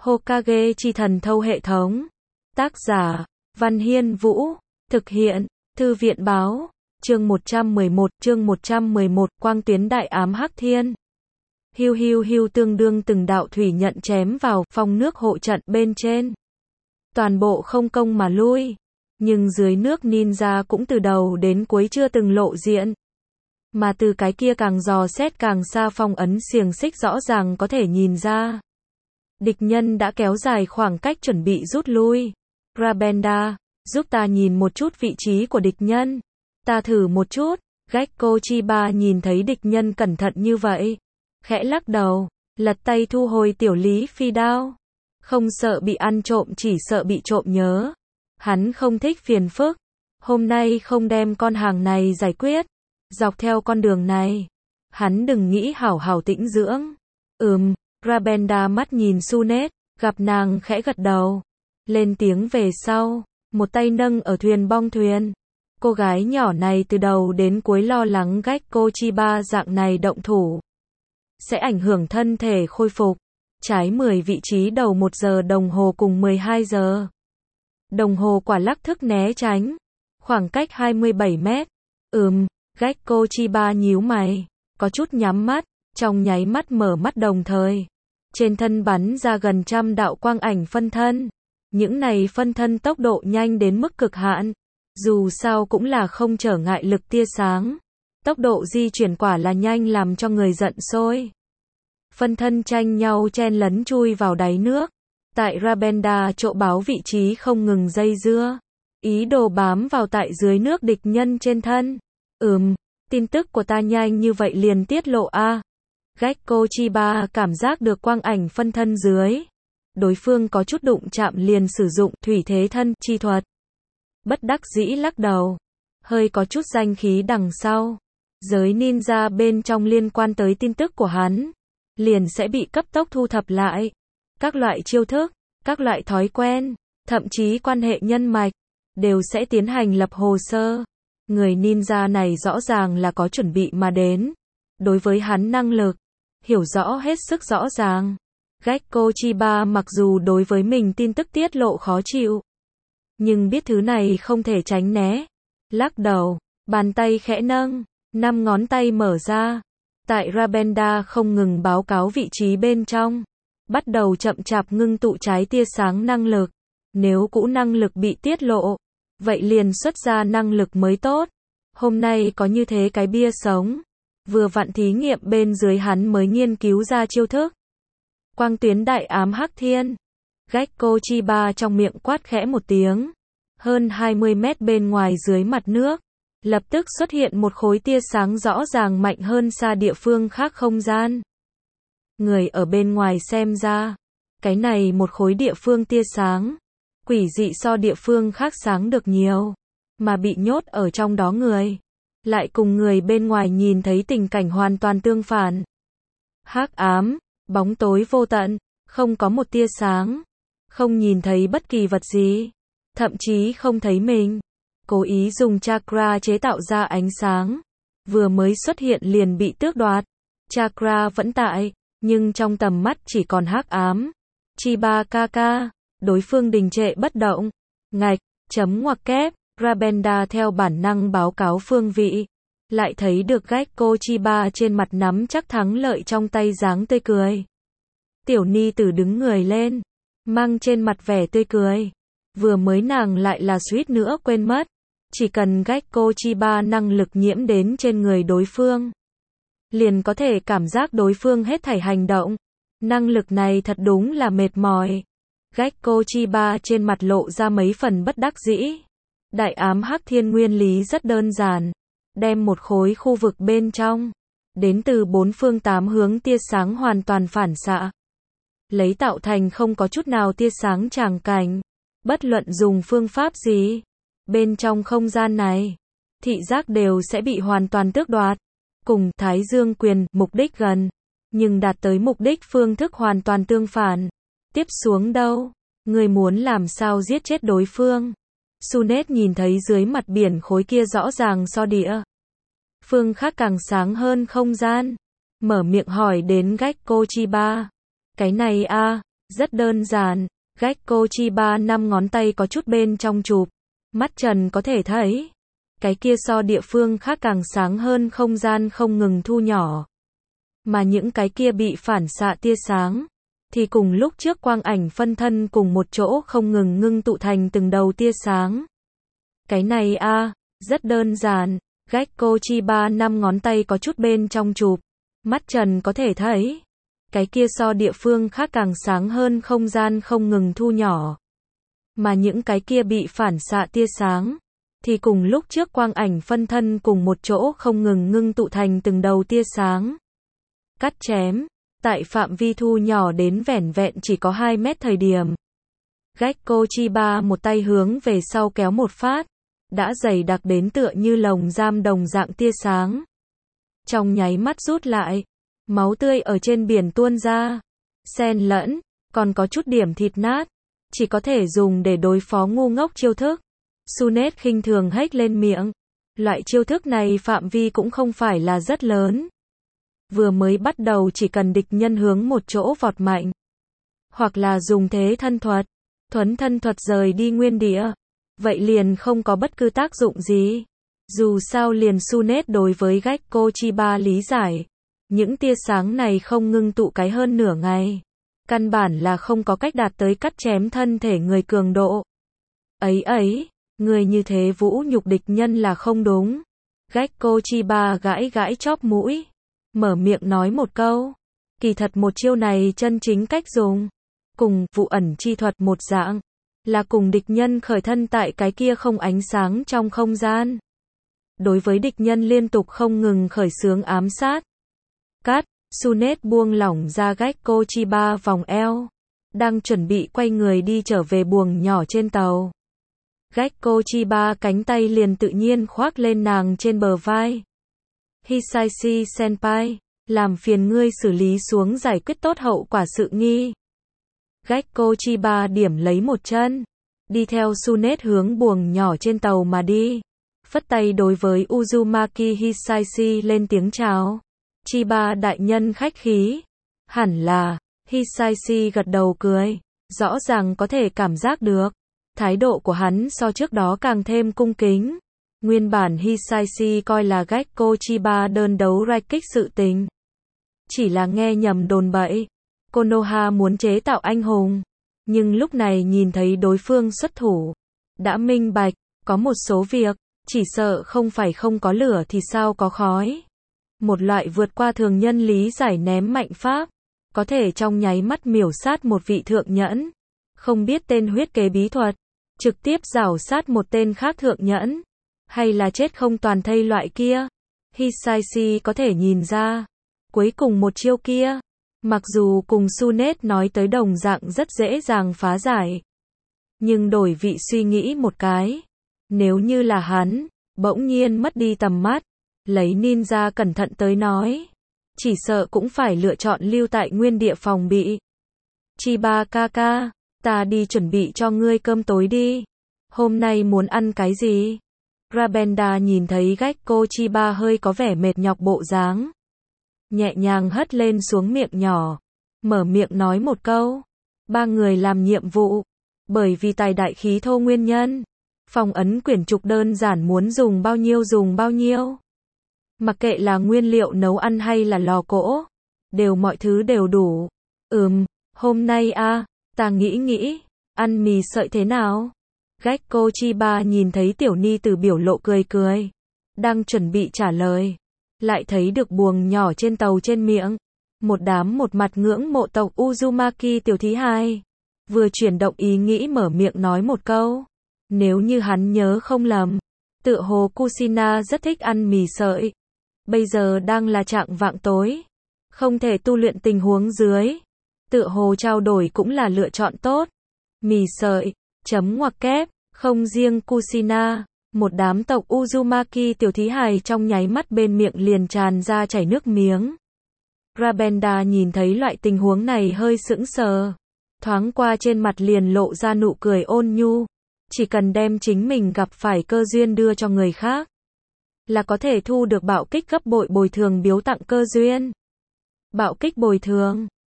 Hokage chi thần thâu hệ thống. Tác giả, Văn Hiên Vũ. Thực hiện, Thư viện Báo. Chương 111, Quang tuyến đại ám hắc thiên. Hiu hiu hiu, tương đương từng đạo thủy nhận chém vào phong nước hộ trận bên trên. Toàn bộ không công mà lui. Nhưng dưới nước ninja cũng từ đầu đến cuối chưa từng lộ diện. Mà từ cái kia càng dò xét càng xa phong ấn xiềng xích rõ ràng có thể nhìn ra. Địch nhân đã kéo dài khoảng cách chuẩn bị rút lui. Rabenda, giúp ta nhìn một chút vị trí của địch nhân. Ta thử một chút. Gekko Chiba nhìn thấy địch nhân cẩn thận như vậy. Khẽ lắc đầu, lật tay thu hồi tiểu lý phi đao. Không sợ bị ăn trộm, chỉ sợ bị trộm nhớ. Hắn không thích phiền phức. Hôm nay không đem con hàng này giải quyết. Dọc theo con đường này, hắn đừng nghĩ hảo hảo tĩnh dưỡng. Rabenda mắt nhìn Sunet, gặp nàng khẽ gật đầu. Lên tiếng về sau, một tay nâng ở thuyền bong thuyền. Cô gái nhỏ này từ đầu đến cuối lo lắng Gekko Chiba dạng này động thủ sẽ ảnh hưởng thân thể khôi phục. Trái 10 vị trí đầu 1 giờ đồng hồ cùng 12 giờ. Đồng hồ quả lắc thức né tránh. Khoảng cách 27 mét. Gekko Chiba nhíu mày, có chút nhắm mắt, trong nháy mắt mở mắt đồng thời. Trên thân bắn ra gần 100 đạo quang ảnh phân thân. Những này phân thân tốc độ nhanh đến mức cực hạn. Dù sao cũng là không trở ngại lực tia sáng. Tốc độ di chuyển quả là nhanh làm cho người giận sôi. Phân thân tranh nhau chen lấn chui vào đáy nước. Tại Rabenda chỗ báo vị trí không ngừng dây dưa. Ý đồ bám vào tại dưới nước địch nhân trên thân. Tin tức của ta nhanh như vậy liền tiết lộ a. Gekko Chiba cảm giác được quang ảnh phân thân dưới. Đối phương có chút đụng chạm liền sử dụng thủy thế thân chi thuật. Bất đắc dĩ lắc đầu. Hơi có chút danh khí đằng sau. Giới ninja bên trong liên quan tới tin tức của hắn. Liền sẽ bị cấp tốc thu thập lại. Các loại chiêu thức, các loại thói quen, thậm chí quan hệ nhân mạch. Đều sẽ tiến hành lập hồ sơ. Người ninja này rõ ràng là có chuẩn bị mà đến. Đối với hắn năng lực, hiểu rõ hết sức rõ ràng. Gekko Chiba mặc dù đối với mình tin tức tiết lộ khó chịu. Nhưng biết thứ này không thể tránh né. Lắc đầu, bàn tay khẽ nâng, 5 ngón tay mở ra. Tại Rabenda không ngừng báo cáo vị trí bên trong. Bắt đầu chậm chạp ngưng tụ trái tia sáng năng lực. Nếu cũ năng lực bị tiết lộ, vậy liền xuất ra năng lực mới tốt. Hôm nay có như thế cái bia sống. Vừa vặn thí nghiệm bên dưới hắn mới nghiên cứu ra chiêu thức. Quang tuyến đại ám hắc thiên. Gekko Chiba trong miệng quát khẽ một tiếng. Hơn 20 mét bên ngoài dưới mặt nước. Lập tức xuất hiện một khối tia sáng rõ ràng mạnh hơn xa địa phương khác không gian. Người ở bên ngoài xem ra. Cái này một khối địa phương tia sáng. Quỷ dị so địa phương khác sáng được nhiều. Mà bị nhốt ở trong đó người. Lại cùng người bên ngoài nhìn thấy tình cảnh hoàn toàn tương phản. Hắc ám, bóng tối vô tận, không có một tia sáng. Không nhìn thấy bất kỳ vật gì. Thậm chí không thấy mình. Cố ý dùng chakra chế tạo ra ánh sáng. Vừa mới xuất hiện liền bị tước đoạt. Chakra vẫn tại, nhưng trong tầm mắt chỉ còn hắc ám. Chiba kaka, đối phương đình trệ bất động. Ngạch, chấm ngoặc kép, Rabenda theo bản năng báo cáo phương vị. Lại thấy được Gekko Chiba trên mặt nắm chắc thắng lợi trong tay dáng tươi cười. Tiểu ni tử đứng người lên, mang trên mặt vẻ tươi cười. Vừa mới nàng lại là suýt nữa quên mất. Chỉ cần Gekko Chiba năng lực nhiễm đến trên người đối phương. Liền có thể cảm giác đối phương hết thảy hành động. Năng lực này thật đúng là mệt mỏi. Gekko Chiba trên mặt lộ ra mấy phần bất đắc dĩ. Đại ám hắc thiên nguyên lý rất đơn giản. Đem một khối khu vực bên trong. Đến từ 4 phương 8 hướng tia sáng hoàn toàn phản xạ. Lấy tạo thành không có chút nào tia sáng tràng cảnh. Bất luận dùng phương pháp gì. Bên trong không gian này. Thị giác đều sẽ bị hoàn toàn tước đoạt. Cùng Thái Dương quyền mục đích gần. Nhưng đạt tới mục đích phương thức hoàn toàn tương phản. Tiếp xuống đâu? Người muốn làm sao giết chết đối phương? Sunet nhìn thấy dưới mặt biển khối kia rõ ràng so địa phương khác càng sáng hơn không gian. Mở miệng hỏi đến Gekko Chiba. Cái này a, Rất đơn giản, Gekko Chiba 5 ngón tay có chút bên trong chụp. Mắt Trần có thể thấy. Cái kia so địa phương khác càng sáng hơn, không gian không ngừng thu nhỏ. Mà những cái kia bị phản xạ tia sáng, thì cùng lúc trước quang ảnh phân thân cùng một chỗ không ngừng ngưng tụ thành từng đầu tia sáng. Cái này rất đơn giản, Gekko Chiba 5 ngón tay có chút bên trong chụp. Mắt Trần có thể thấy. Cái kia so địa phương khác càng sáng hơn, không gian không ngừng thu nhỏ. Mà những cái kia bị phản xạ tia sáng, thì cùng lúc trước quang ảnh phân thân cùng một chỗ không ngừng ngưng tụ thành từng đầu tia sáng. Cắt chém, tại phạm vi thu nhỏ đến vẻn vẹn chỉ có 2 mét thời điểm. Gekko Chiba một tay hướng về sau kéo một phát, đã dày đặc đến tựa như lồng giam đồng dạng tia sáng. Trong nháy mắt rút lại, máu tươi ở trên biển tuôn ra, xen lẫn, còn có chút điểm thịt nát, chỉ có thể dùng để đối phó ngu ngốc chiêu thức. Sunet khinh thường hét lên miệng. Loại chiêu thức này phạm vi cũng không phải là rất lớn. Vừa mới bắt đầu chỉ cần địch nhân hướng một chỗ vọt mạnh, hoặc là dùng thế thân thuật, thuấn thân thuật rời đi nguyên địa, vậy liền không có bất cứ tác dụng gì. Dù sao liền Sunet đối với Gekko Chiba lý giải, những tia sáng này không ngưng tụ cái hơn nửa ngày, căn bản là không có cách đạt tới cắt chém thân thể người cường độ. Người như thế vũ nhục địch nhân là không đúng. Gekko Chiba gãi gãi chóp mũi, mở miệng nói một câu. Kỳ thật một chiêu này chân chính cách dùng, cùng vụ ẩn chi thuật một dạng, là cùng địch nhân khởi thân tại cái kia không ánh sáng trong không gian. Đối với địch nhân liên tục không ngừng khởi xướng ám sát. Cắt, Sunet buông lỏng ra Gekko Chiba vòng eo, đang chuẩn bị quay người đi trở về buồng nhỏ trên tàu. Gekko Chiba cánh tay liền tự nhiên khoác lên nàng trên bờ vai. Hisaishi senpai, làm phiền ngươi xử lý xuống giải quyết tốt hậu quả sự nghi. Gekko Chiba điểm lấy một chân, đi theo Sunet hướng buồng nhỏ trên tàu mà đi. Phất tay đối với Uzumaki Hisaishi lên tiếng chào. Chiba đại nhân khách khí. Hẳn là, Hisaishi gật đầu cười, rõ ràng có thể cảm giác được. Thái độ của hắn so trước đó càng thêm cung kính. Nguyên bản Hisaishi coi là Gekko Chiba đơn đấu Raikik sự tình. Chỉ là nghe nhầm đồn bậy. Konoha muốn chế tạo anh hùng. Nhưng lúc này nhìn thấy đối phương xuất thủ, đã minh bạch, có một số việc, chỉ sợ không phải không có lửa thì sao có khói. Một loại vượt qua thường nhân lý giải ném mạnh pháp, có thể trong nháy mắt miểu sát một vị thượng nhẫn. Không biết tên huyết kế bí thuật, trực tiếp rảo sát một tên khác thượng nhẫn, hay là chết không toàn thây loại kia. Hisaishi có thể nhìn ra, cuối cùng một chiêu kia, mặc dù cùng Sunet nói tới đồng dạng rất dễ dàng phá giải, nhưng đổi vị suy nghĩ một cái, nếu như là hắn, bỗng nhiên mất đi tầm mắt, lấy ninja cẩn thận tới nói, chỉ sợ cũng phải lựa chọn lưu tại nguyên địa phòng bị. Chiba kaka, ta đi chuẩn bị cho ngươi cơm tối đi. Hôm nay muốn ăn cái gì? Rabenda nhìn thấy Gekko Chiba hơi có vẻ mệt nhọc bộ dáng, nhẹ nhàng hất lên xuống miệng nhỏ, mở miệng nói một câu. Ba người làm nhiệm vụ, bởi vì tài đại khí thô nguyên nhân, phong ấn quyển trục đơn giản muốn dùng bao nhiêu. Mặc kệ là nguyên liệu nấu ăn hay là lò cỗ, mọi thứ đều đủ. Hôm nay ta nghĩ, ăn mì sợi thế nào? Gekko Chiba nhìn thấy tiểu ni từ biểu lộ cười, đang chuẩn bị trả lời, lại thấy được buồng nhỏ trên tàu trên miệng, một mặt ngưỡng mộ tộc Uzumaki tiểu thí hài, vừa chuyển động ý nghĩ mở miệng nói một câu. Nếu như hắn nhớ không lầm, tựa hồ Kushina rất thích ăn mì sợi. Bây giờ đang là trạng vạng tối, không thể tu luyện tình huống dưới, tựa hồ trao đổi cũng là lựa chọn tốt. Mì sợi, ngoặc kép, không riêng Kushina, một đám tộc Uzumaki tiểu thí hài trong nháy mắt bên miệng liền tràn ra chảy nước miếng. Rabenda nhìn thấy loại tình huống này hơi sững sờ, thoáng qua trên mặt liền lộ ra nụ cười ôn nhu. Chỉ cần đem chính mình gặp phải cơ duyên đưa cho người khác, là có thể thu được bạo kích gấp bội bồi thường biếu tặng cơ duyên. Bạo kích bồi thường,